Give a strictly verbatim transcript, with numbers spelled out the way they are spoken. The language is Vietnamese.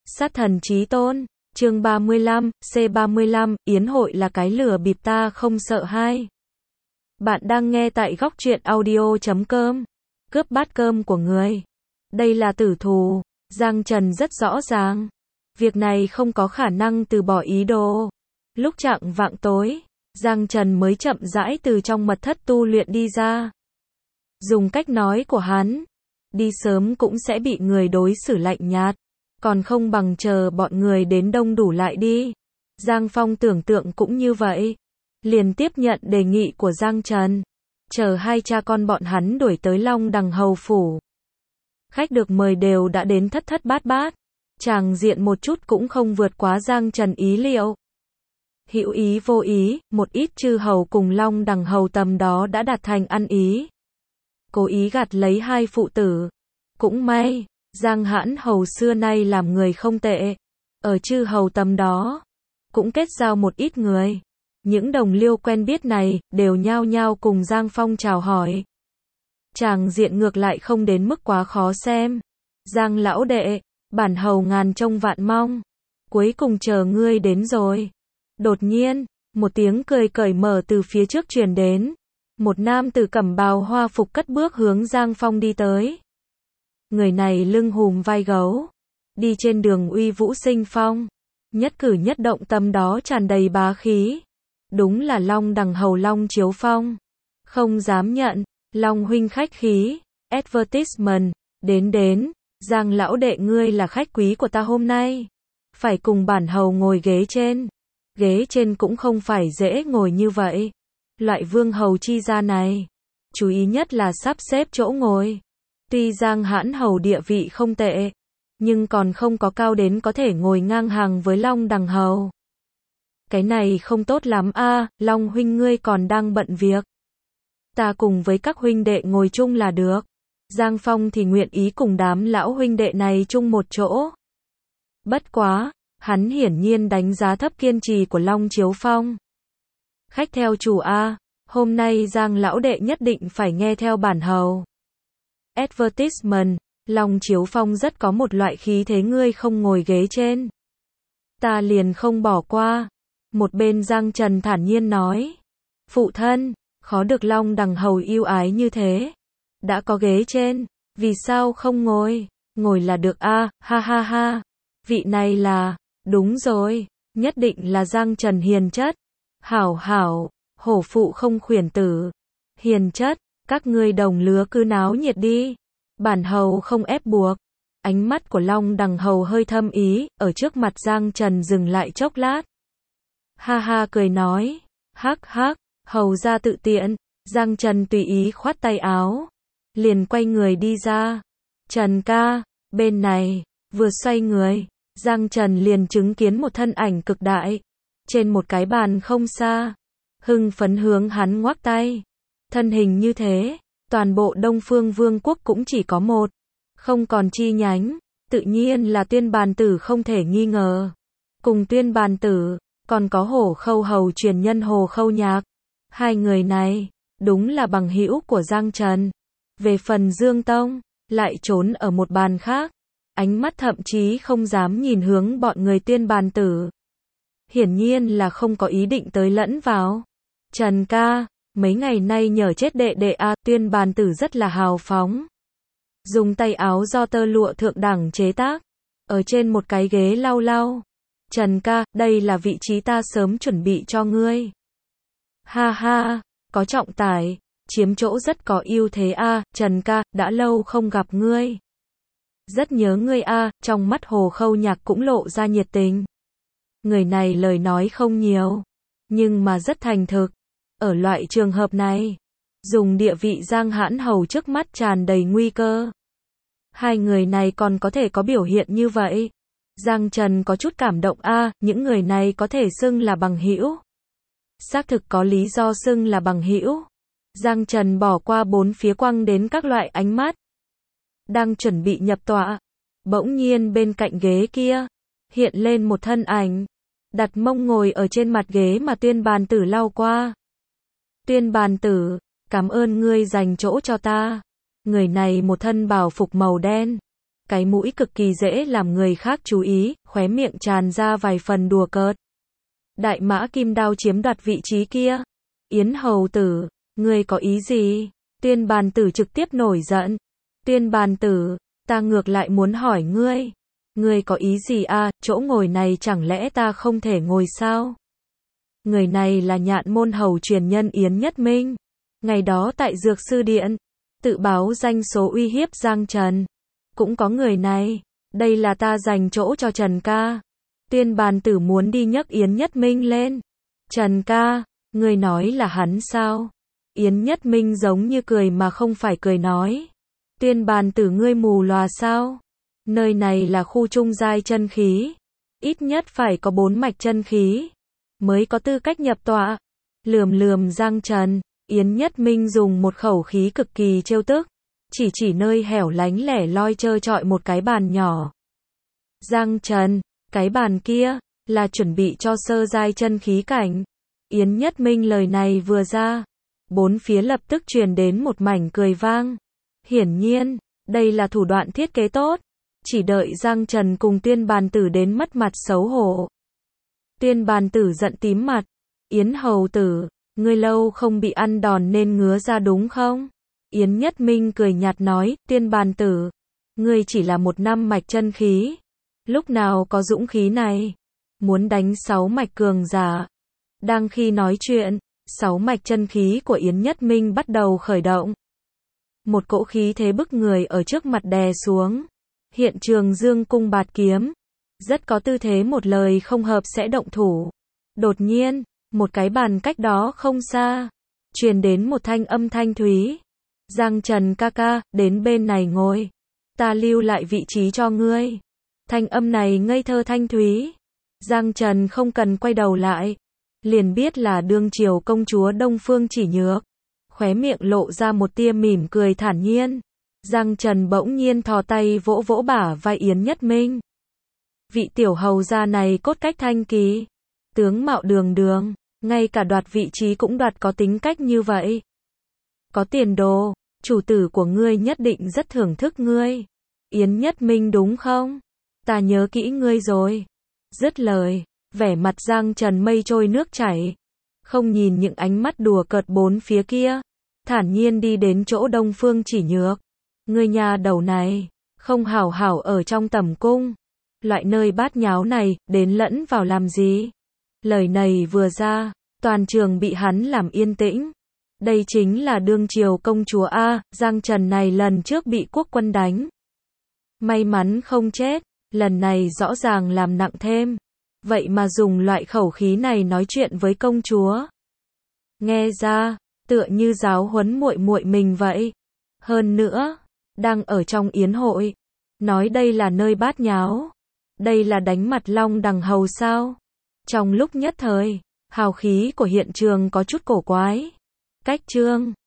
Sát thần chí tôn, chương ba mươi lăm, C ba mươi lăm, yến hội là cái lửa bịp ta không sợ hai. Bạn đang nghe tại góc truyện audio chấm com. Cướp bát cơm của người. Đây là tử thù, Giang Trần rất rõ ràng. Việc này không có khả năng từ bỏ ý đồ. Lúc chạng vạng tối, Giang Trần mới chậm rãi từ trong mật thất tu luyện đi ra. Dùng cách nói của hắn, đi sớm cũng sẽ bị người đối xử lạnh nhạt, còn không bằng chờ bọn người đến đông đủ lại đi. Giang Phong tưởng tượng cũng như vậy, liền tiếp nhận đề nghị của Giang Trần, chờ hai cha con bọn hắn đuổi tới Long Đằng hầu phủ. Khách được mời đều đã đến thất thất bát bát, tràng diện một chút cũng không vượt quá Giang Trần ý liệu. Hữu ý vô ý, một ít chư hầu cùng Long Đằng hầu tầm đó đã đạt thành ăn ý, cố ý gạt lấy hai phụ tử. Cũng may, Giang Hãn hầu xưa nay làm người không tệ, ở chư hầu tầm đó cũng kết giao một ít người. Những đồng liêu quen biết này đều nhao nhao cùng Giang Phong chào hỏi. Tràng diện ngược lại không đến mức quá khó xem. Giang lão đệ, bản hầu ngàn trông vạn mong, cuối cùng chờ ngươi đến rồi. Đột nhiên, một tiếng cười cởi mở từ phía trước truyền đến. Một nam tử cẩm bào hoa phục cất bước hướng Giang Phong đi tới. Người này lưng hùm vai gấu, đi trên đường uy vũ sinh phong, nhất cử nhất động tâm đó tràn đầy bá khí. Đúng là Long Đằng hầu Long Chiếu Phong. Không dám nhận, Long huynh khách khí. Advertisement, đến đến, Giang lão đệ ngươi là khách quý của ta hôm nay, phải cùng bản hầu ngồi ghế trên. Ghế trên cũng không phải dễ ngồi như vậy. Loại vương hầu chi gia này, chú ý nhất là sắp xếp chỗ ngồi. Tuy Giang Hãn hầu địa vị không tệ, nhưng còn không có cao đến có thể ngồi ngang hàng với Long Đằng hầu. Cái này không tốt lắm a, à, Long huynh ngươi còn đang bận việc. Ta cùng với các huynh đệ ngồi chung là được. Giang Phong thì nguyện ý cùng đám lão huynh đệ này chung một chỗ. Bất quá, hắn hiển nhiên đánh giá thấp kiên trì của Long Chiếu Phong. Khách theo chủ a, hôm nay Giang lão đệ nhất định phải nghe theo bản hầu. Advertisement, Long Chiếu Phong rất có một loại khí thế ngươi không ngồi ghế trên, ta liền không bỏ qua. Một bên Giang Trần thản nhiên nói. Phụ thân, khó được Long Đằng hầu yêu ái như thế. Đã có ghế trên, vì sao không ngồi? Ngồi là được a, à, ha ha ha. Vị này là, đúng rồi, nhất định là Giang Trần hiền chất. Hảo hảo, hổ phụ không khuyển tử. Hiền chất, các ngươi đồng lứa cứ náo nhiệt đi. Bản hầu không ép buộc. Ánh mắt của Long Đằng hầu hơi thâm ý, ở trước mặt Giang Trần dừng lại chốc lát. Ha ha cười nói, hắc hắc, hầu ra tự tiện. Giang Trần tùy ý khoát tay áo, liền quay người đi ra. Trần ca, bên này, vừa xoay người, Giang Trần liền chứng kiến một thân ảnh cực đại, trên một cái bàn không xa, hưng phấn hướng hắn ngoắc tay. Thân hình như thế, toàn bộ Đông Phương Vương quốc cũng chỉ có một, không còn chi nhánh, tự nhiên là Tuyên Bàn Tử không thể nghi ngờ. Cùng Tuyên Bàn Tử, còn có Hổ Khâu hầu truyền nhân Hồ Khâu Nhạc. Hai người này, đúng là bằng hữu của Giang Trần. Về phần Dương Tông, lại trốn ở một bàn khác, ánh mắt thậm chí không dám nhìn hướng bọn người Tuyên Bàn Tử. Hiển nhiên là không có ý định tới lẫn vào. Trần ca, mấy ngày nay nhờ chết đệ đệ a, Tuyên Bàn Tử rất là hào phóng. Dùng tay áo do tơ lụa thượng đẳng chế tác, ở trên một cái ghế lau lau. Trần ca, đây là vị trí ta sớm chuẩn bị cho ngươi. Ha ha, có trọng tải, chiếm chỗ rất có ưu thế a, à, Trần ca, đã lâu không gặp ngươi. Rất nhớ ngươi a, à, trong mắt Hồ Khâu Nhạc cũng lộ ra nhiệt tình. Người này lời nói không nhiều, nhưng mà rất thành thực. Ở loại trường hợp này, dùng địa vị Giang Hãn hầu trước mắt tràn đầy nguy cơ. Hai người này còn có thể có biểu hiện như vậy. Giang Trần có chút cảm động a, à, những người này có thể xưng là bằng hữu. Xác thực có lý do xưng là bằng hữu. Giang Trần bỏ qua bốn phía quăng đến các loại ánh mắt. Đang chuẩn bị nhập tọa, bỗng nhiên bên cạnh ghế kia, hiện lên một thân ảnh, đặt mông ngồi ở trên mặt ghế mà Tuyên Bàn Tử lau qua. Tuyên Bàn Tử, cảm ơn ngươi dành chỗ cho ta. Người này một thân bào phục màu đen, cái mũi cực kỳ dễ làm người khác chú ý, khóe miệng tràn ra vài phần đùa cợt. Đại mã kim đao chiếm đoạt vị trí kia. Yến hầu tử, ngươi có ý gì? Tuyên bàn tử trực tiếp nổi giận. Tuyên bàn tử, ta ngược lại muốn hỏi ngươi. Ngươi có ý gì à, chỗ ngồi này chẳng lẽ ta không thể ngồi sao? Người này là Nhạn môn hầu truyền nhân Yến Nhất Minh. Ngày đó tại Dược Sư Điện, tự báo danh số uy hiếp Giang Trần. Cũng có người này, đây là ta dành chỗ cho Trần ca. Tuyên bàn tử muốn đi nhấc Yến Nhất Minh lên. Trần ca, ngươi nói là hắn sao? Yến Nhất Minh giống như cười mà không phải cười nói. Tuyên bàn tử ngươi mù lòa sao? Nơi này là khu trung giai chân khí. Ít nhất phải có bốn mạch chân khí mới có tư cách nhập tọa. Lườm lườm Giang Trần, Yến Nhất Minh dùng một khẩu khí cực kỳ trêu tức. Chỉ chỉ nơi hẻo lánh lẻ loi trơ trọi một cái bàn nhỏ. Giang Trần, cái bàn kia, là chuẩn bị cho sơ giai chân khí cảnh. Yến Nhất Minh lời này vừa ra, bốn phía lập tức truyền đến một mảnh cười vang. Hiển nhiên, đây là thủ đoạn thiết kế tốt. Chỉ đợi Giang Trần cùng tuyên bàn tử đến mất mặt xấu hổ. Tuyên bàn tử giận tím mặt. Yến hầu tử, ngươi lâu không bị ăn đòn nên ngứa ra đúng không? Yến Nhất Minh cười nhạt nói, tuyên bàn tử, ngươi chỉ là một năm mạch chân khí. Lúc nào có dũng khí này? Muốn đánh sáu mạch cường giả. Đang khi nói chuyện, sáu mạch chân khí của Yến Nhất Minh bắt đầu khởi động. Một cỗ khí thế bức người ở trước mặt đè xuống. Hiện trường dương cung bạt kiếm. Rất có tư thế một lời không hợp sẽ động thủ. Đột nhiên, một cái bàn cách đó không xa, truyền đến một thanh âm thanh thúy. Giang Trần ca ca, đến bên này ngồi. Ta lưu lại vị trí cho ngươi. Thanh âm này ngây thơ thanh thúy. Giang Trần không cần quay đầu lại. Liền biết là đương triều công chúa Đông Phương Chỉ Nhược. Khóe miệng lộ ra một tia mỉm cười thản nhiên. Giang Trần bỗng nhiên thò tay vỗ vỗ bả vai Yến Nhất Minh. Vị tiểu hầu gia này cốt cách thanh kỳ. Tướng mạo đường đường. Ngay cả đoạt vị trí cũng đoạt có tính cách như vậy. Có tiền đồ. Chủ tử của ngươi nhất định rất thưởng thức ngươi. Yến Nhất Minh đúng không? Ta nhớ kỹ ngươi rồi. Dứt lời, vẻ mặt Giang Trần mây trôi nước chảy. Không nhìn những ánh mắt đùa cợt bốn phía kia. Thản nhiên đi đến chỗ Đông Phương Chỉ Nhược. Ngươi nhà đầu này, không hảo hảo ở trong tẩm cung. Loại nơi bát nháo này, đến lẫn vào làm gì? Lời này vừa ra, toàn trường bị hắn làm yên tĩnh. Đây chính là đương triều công chúa A, Giang Trần này lần trước bị quốc quân đánh. May mắn không chết, lần này rõ ràng làm nặng thêm. Vậy mà dùng loại khẩu khí này nói chuyện với công chúa. Nghe ra, tựa như giáo huấn muội muội mình vậy. Hơn nữa, đang ở trong yến hội, nói đây là nơi bát nháo. Đây là đánh mặt Long Đằng hầu sao? Trong lúc nhất thời, hào khí của hiện trường có chút cổ quái. Cách chương